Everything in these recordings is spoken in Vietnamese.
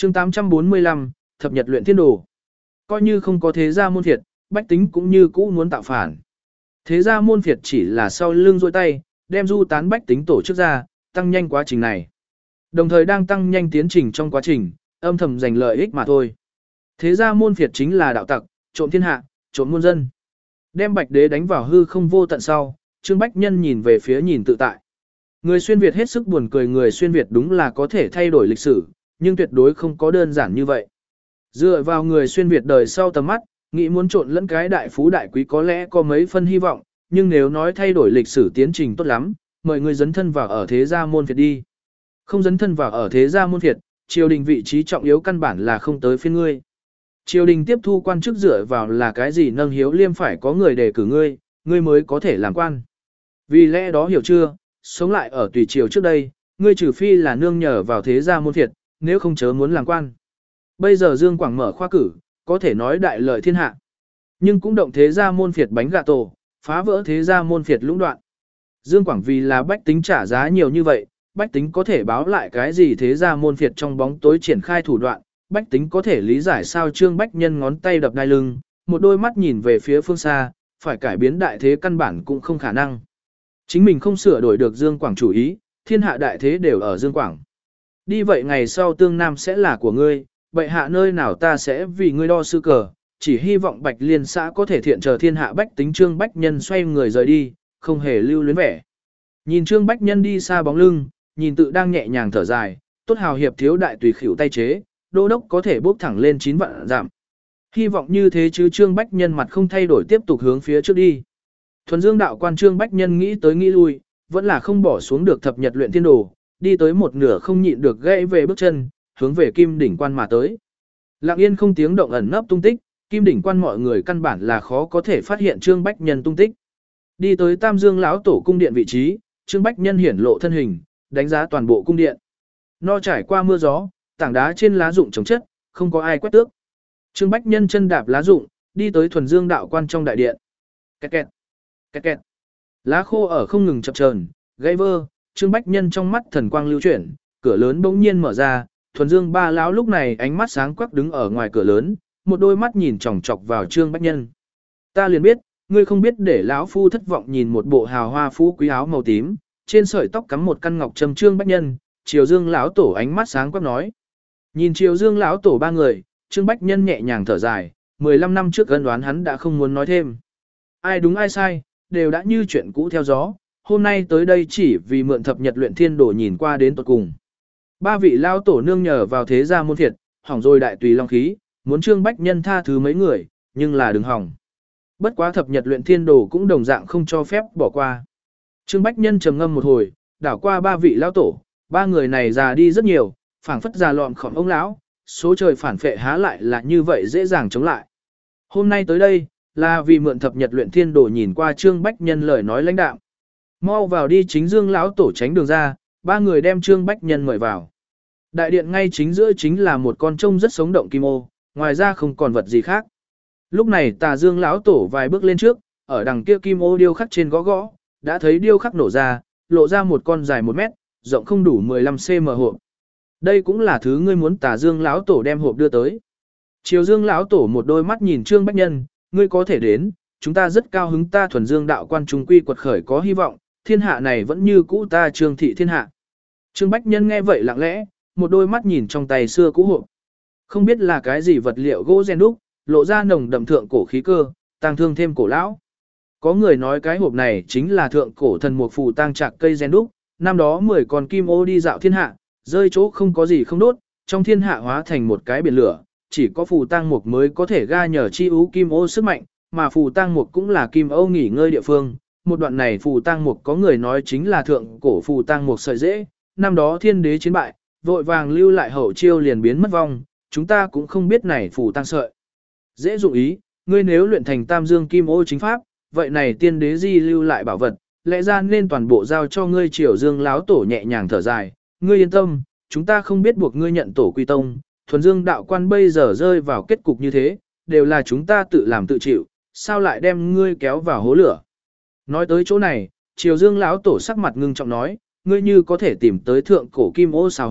Chương 845, thập nhật luyện thiên đồ. Coi như không có thế gia môn phiệt, bách tính cũng như cũ muốn tạo phản. Thế gia môn phiệt chỉ là sau lưng dôi tay, đem du tán bách tính tổ chức ra, tăng nhanh quá trình này. Đồng thời đang tăng nhanh tiến trình trong quá trình, âm thầm giành lợi ích mà thôi. Thế gia môn phiệt chính là đạo tặc, trộm thiên hạ, trộm muôn dân. Đem Bạch Đế đánh vào hư không vô tận sau, Trương Bách Nhân nhìn về phía nhìn tự tại. Người xuyên Việt hết sức buồn cười, người xuyên Việt đúng là có thể thay đổi lịch sử, nhưng tuyệt đối không có đơn giản như vậy. Dựa vào người xuyên Việt đời sau tầm mắt, nghĩ muốn trộn lẫn cái đại phú đại quý có lẽ có mấy phân hy vọng, nhưng nếu nói thay đổi lịch sử tiến trình tốt lắm, mời người dấn thân vào ở thế gia môn phiệt đi. Không dấn thân vào ở thế gia môn phiệt, triều đình vị trí trọng yếu căn bản là không tới phiên ngươi. Triều đình tiếp thu quan chức dựa vào là cái gì? Nâng hiếu liêm phải có người đề cử ngươi, ngươi mới có thể làm quan. Vì lẽ đó hiểu chưa, sống lại ở tùy triều trước đây, ngươi trừ phi là nương nhờ vào thế gia môn phiệt, nếu không chớ muốn làm quan. Bây giờ Dương Quảng mở khoa cử, có thể nói đại lợi thiên hạ. Nhưng cũng động thế gia môn phiệt bánh gà tổ, phá vỡ thế gia môn phiệt lũng đoạn. Dương Quảng vì là bách tính trả giá nhiều như vậy, bách tính có thể báo lại cái gì thế gia môn phiệt trong bóng tối triển khai thủ đoạn, bách tính có thể lý giải sao Trương Bách Nhân ngón tay đập đai lưng, một đôi mắt nhìn về phía phương xa, phải cải biến đại thế căn bản cũng không khả năng. Chính mình không sửa đổi được Dương Quảng chủ ý, thiên hạ đại thế đều ở Dương Quảng. Đi vậy ngày sau tương nam sẽ là của ngươi, bệ hạ nơi nào ta sẽ vì ngươi đo sư cờ, chỉ hy vọng Bạch Liên xã có thể thiện chờ thiên hạ bách tính. Trương Bách Nhân xoay người rời đi, không hề lưu luyến vẻ. Nhìn Trương Bách Nhân đi xa bóng lưng, nhìn tự đang nhẹ nhàng thở dài, tốt hào hiệp thiếu đại tùy khỉu tay chế, đô đốc có thể bốc thẳng lên 9 vạn giảm. Hy vọng như thế chứ. Trương Bách Nhân mặt không thay đổi tiếp tục hướng phía trước đi. Thuần Dương đạo quan Trương Bách Nhân nghĩ tới nghĩ lui, vẫn là không bỏ xuống được thập nhật luyện thiên đồ, đi tới một nửa không nhịn được gãy về bước chân, hướng về Kim đỉnh quan mà tới. Lặng yên không tiếng động ẩn nấp tung tích, Kim đỉnh quan mọi người căn bản là khó có thể phát hiện Trương Bách Nhân tung tích. Đi tới Tam Dương lão tổ cung điện vị trí, Trương Bách Nhân hiển lộ thân hình, đánh giá toàn bộ cung điện. No trải qua mưa gió, tảng đá trên lá rụng trồng chất, không có ai quét tước. Trương Bách Nhân chân đạp lá rụng, đi tới Thuần Dương đạo quan trong đại điện. Kẹt kẹt, kẹt kẹt. Lá khô ở không ngừng chập chờn, gãy vơ, Trương Bách Nhân trong mắt thần quang lưu chuyển, cửa lớn bỗng nhiên mở ra, Thuần Dương ba lão lúc này ánh mắt sáng quắc đứng ở ngoài cửa lớn, một đôi mắt nhìn chòng chọc vào Trương Bách Nhân. Ta liền biết, ngươi không biết để lão phu thất vọng. Nhìn một bộ hào hoa phú quý áo màu tím, trên sợi tóc cắm một căn ngọc trâm Trương Bách Nhân, Triều Dương lão tổ ánh mắt sáng quắc nói. Nhìn Triều Dương lão tổ ba người, Trương Bách Nhân nhẹ nhàng thở dài, 15 năm trước ân đoán hắn đã không muốn nói thêm. Ai đúng ai sai, đều đã như chuyện cũ theo gió, hôm nay tới đây chỉ vì mượn thập nhật luyện thiên đồ nhìn qua đến tận cùng. Ba vị lão tổ nương nhờ vào thế gia môn phiệt, hỏng rồi đại tùy long khí, muốn Trương Bách Nhân tha thứ mấy người, nhưng là đừng hỏng. Bất quá thập nhật luyện thiên đồ cũng đồng dạng không cho phép bỏ qua. Trương Bách Nhân trầm ngâm một hồi, đảo qua ba vị lão tổ, ba người này già đi rất nhiều, phảng phất già lọn khỏm ông lão, số trời phản phệ há lại là như vậy dễ dàng chống lại. Hôm nay tới đây, là vì mượn thập nhật luyện thiên đồ nhìn qua Trương Bách Nhân lời nói lãnh đạm. Mau vào đi. Chính Dương lão tổ tránh đường ra, ba người đem Trương Bách Nhân mời vào. Đại điện ngay chính giữa chính là một con trông rất sống động kim ô, ngoài ra không còn vật gì khác. Lúc này Tà Dương lão tổ vài bước lên trước, ở đằng kia kim ô điêu khắc trên gõ gõ, đã thấy điêu khắc nổ ra, lộ ra một con dài 1 mét, rộng không đủ 15 cm hộp. Đây cũng là thứ ngươi muốn. Tà Dương lão tổ đem hộp đưa tới. Triều Dương lão tổ một đôi mắt nhìn Trương Bách Nhân, ngươi có thể đến, chúng ta rất cao hứng. Ta Thuần Dương đạo quan trung quy quật khởi có hy vọng, thiên hạ này vẫn như cũ ta Trương thị thiên hạ. Trương Bách Nhân nghe vậy lặng lẽ, một đôi mắt nhìn trong tay xưa cũ hộp. Không biết là cái gì vật liệu gỗ rèn đúc, lộ ra nồng đậm thượng cổ khí cơ, tang thương thêm cổ lão. Có người nói cái hộp này chính là thượng cổ thần mục phù tang trạc cây rèn đúc, năm đó 10 con kim ô đi dạo thiên hạ, rơi chỗ không có gì không đốt, trong thiên hạ hóa thành một cái biển lửa, chỉ có phù tang mục mới có thể ga nhờ chi ú kim ô sức mạnh, mà phù tang mục cũng là kim ô nghỉ ngơi địa phương. Một đoạn này phù tang mục có người nói chính là thượng cổ phù tang mục sợi rễ, năm đó thiên đế chiến bại, vội vàng lưu lại hậu chiêu liền biến mất vong, chúng ta cũng không biết này phù tang sợi. Dễ dụng ý, ngươi nếu luyện thành Tam Dương Kim Ô chính pháp, vậy này tiên đế di lưu lại bảo vật, lẽ ra nên toàn bộ giao cho ngươi. Triều Dương lão tổ nhẹ nhàng thở dài, ngươi yên tâm, chúng ta không biết buộc ngươi nhận tổ quy tông, Thuần Dương đạo quan bây giờ rơi vào kết cục như thế, đều là chúng ta tự làm tự chịu, sao lại đem ngươi kéo vào hố lửa. Nói tới chỗ này, Triều Dương lão tổ sắc mặt ngưng trọng nói, ngươi như có thể tìm tới thượng cổ kim ô xào huyệt,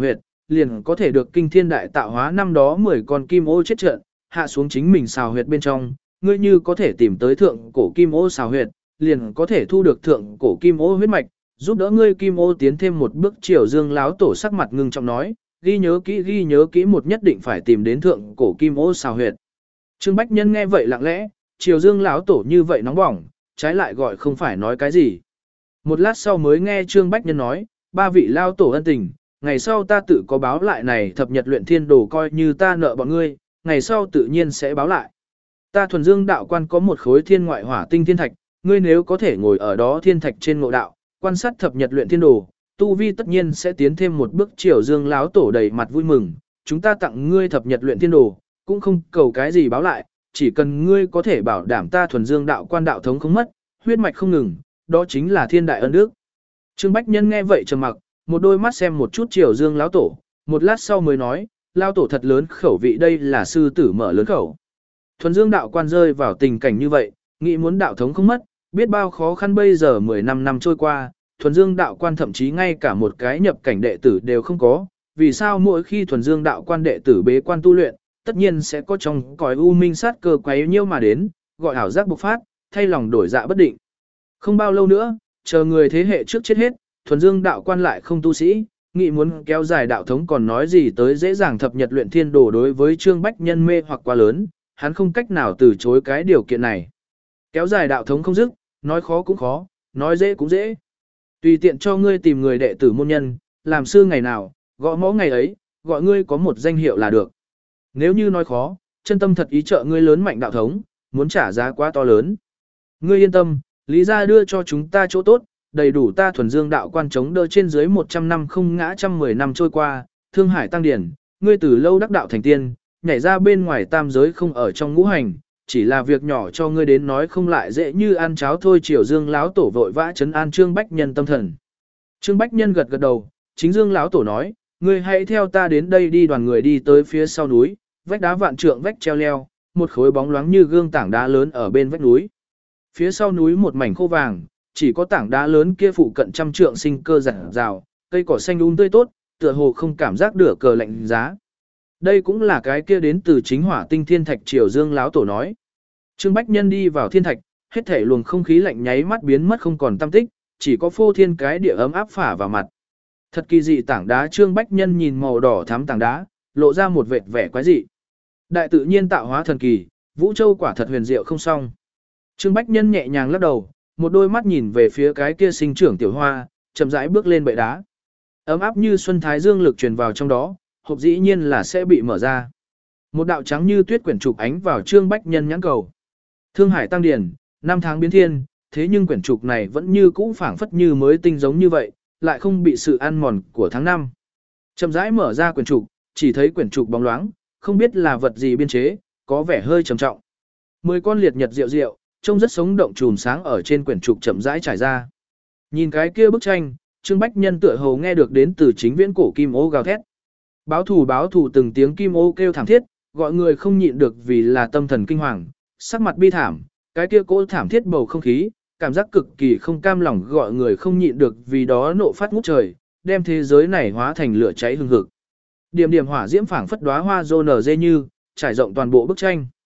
liền có thể được kinh thiên đại tạo hóa năm đó 10 con kim ô chết trận, hạ xuống chính mình xào huyệt bên trong, ngươi như có thể tìm tới thượng cổ kim ô xào huyệt, liền có thể thu được thượng cổ kim ô huyết mạch, giúp đỡ ngươi kim ô tiến thêm một bước. Triều Dương láo tổ sắc mặt ngưng trọng nói, ghi nhớ kỹ một nhất định phải tìm đến thượng cổ kim ô xào huyệt. Trương Bách Nhân nghe vậy lặng lẽ, Triều Dương láo tổ như vậy nóng bỏng, trái lại gọi không phải nói cái gì. Một lát sau mới nghe Trương Bách Nhân nói, ba vị lao tổ ân tình, ngày sau ta tự có báo lại này thập nhật luyện thiên đồ coi như ta nợ bọn ngươi, ngày sau tự nhiên sẽ báo lại. Ta thuần dương đạo quan có một khối thiên ngoại hỏa tinh thiên thạch, ngươi nếu có thể ngồi ở đó thiên thạch trên ngộ đạo, quan sát thập nhật luyện thiên đồ, tu vi tất nhiên sẽ tiến thêm một bước. Triều Dương láo tổ đầy mặt vui mừng, chúng ta tặng ngươi thập nhật luyện thiên đồ, cũng không cầu cái gì báo lại, chỉ cần ngươi có thể bảo đảm ta thuần dương đạo quan đạo thống không mất, huyết mạch không ngừng, đó chính là thiên đại ân đức. Trương Bách Nhân nghe vậy trầm mặc, một đôi mắt xem một chút Triều Dương láo tổ, một lát sau mới nói, lao tổ thật lớn khẩu vị, đây là sư tử mở lớn khẩu. Thuần Dương đạo quan rơi vào tình cảnh như vậy, nghĩ muốn đạo thống không mất, biết bao khó khăn. Bây giờ 15 năm trôi qua, Thuần Dương đạo quan thậm chí ngay cả một cái nhập cảnh đệ tử đều không có, vì sao mỗi khi Thuần Dương đạo quan đệ tử bế quan tu luyện, tất nhiên sẽ có trong cõi u minh sát cơ quấy nhiễu mà đến, gọi ảo giác bộc phát, thay lòng đổi dạ bất định. Không bao lâu nữa, chờ người thế hệ trước chết hết, Thuần Dương đạo quan lại không tu sĩ, nghĩ muốn kéo dài đạo thống còn nói gì tới dễ dàng. Thập nhật luyện thiên đồ đối với Trương Bách Nhân mê hoặc quá lớn, hắn không cách nào từ chối cái điều kiện này. Kéo dài đạo thống không dứt, nói khó cũng khó, nói dễ cũng dễ. Tùy tiện cho ngươi tìm người đệ tử môn nhân, làm sư ngày nào, gõ mõ ngày ấy, gọi ngươi có một danh hiệu là được. Nếu như nói khó, chân tâm thật ý trợ ngươi lớn mạnh đạo thống, muốn trả giá quá to lớn. Ngươi yên tâm, Lý gia đưa cho chúng ta chỗ tốt, đầy đủ ta thuần dương đạo quan chống đỡ trên dưới 100 năm không ngã. 110 năm trôi qua, Thương Hải tăng điển, ngươi từ lâu đắc đạo thành tiên, nhảy ra bên ngoài tam giới không ở trong ngũ hành, chỉ là việc nhỏ cho ngươi đến nói không lại dễ như ăn cháo thôi. Triều Dương láo tổ vội vã trấn an Trương Bách Nhân tâm thần. Trương Bách Nhân gật gật đầu, chính Dương láo tổ nói, ngươi hãy theo ta đến đây đi. Đoàn người đi tới phía sau núi, vách đá vạn trượng vách treo leo, một khối bóng loáng như gương tảng đá lớn ở bên vách núi. Phía sau núi một mảnh khô vàng, chỉ có tảng đá lớn kia phụ cận trăm trượng sinh cơ rạng rào, cây cỏ xanh tươi tốt, tựa hồ không cảm giác được cờ lạnh giá. Đây cũng là cái kia đến từ chính hỏa tinh thiên thạch. Triều Dương láo tổ nói. Trương Bách Nhân đi vào thiên thạch, hết thảy luồng không khí lạnh nháy mắt biến mất không còn tăm tích, chỉ có phô thiên cái địa ấm áp phả vào mặt. Thật kỳ dị tảng đá. Trương Bách Nhân nhìn màu đỏ thắm tảng đá, lộ ra một vệt vẻ quái dị. Đại tự nhiên tạo hóa thần kỳ, Vũ Châu quả thật huyền diệu không xong. Trương Bách Nhân nhẹ nhàng lắc đầu, một đôi mắt nhìn về phía cái kia sinh trưởng tiểu hoa, chậm rãi bước lên bệ đá. Ấm áp như xuân thái dương lực truyền vào trong đó, hộp dĩ nhiên là sẽ bị mở ra. Một đạo trắng như tuyết quyển trục ánh vào Trương Bách Nhân nhãn cầu. Thương Hải tăng điển, năm tháng biến thiên, thế nhưng quyển trục này vẫn như cũ phảng phất như mới tinh giống như vậy, lại không bị sự ăn mòn của tháng năm. Chậm rãi mở ra quyển trục, chỉ thấy quyển trục bóng loáng, không biết là vật gì biên chế, có vẻ hơi trầm trọng. 10 con liệt nhật diệu diệu, trông rất sống động chùm sáng ở trên quyển trục chậm rãi trải ra. Nhìn cái kia bức tranh, Trương Bách Nhân tựa hồ nghe được đến từ chính viễn cổ kim ô gào thét. Báo thù từng tiếng kim ô kêu thảm thiết, gọi người không nhịn được vì là tâm thần kinh hoàng, sắc mặt bi thảm, cái kia cỗ thảm thiết bầu không khí, cảm giác cực kỳ không cam lòng, gọi người không nhịn được vì đó nộ phát ngút trời, đem thế giới này hóa thành lửa cháy hừng hực. Điểm điểm hỏa diễm phảng phất đóa hoa rô nở dê như, trải rộng toàn bộ bức tranh.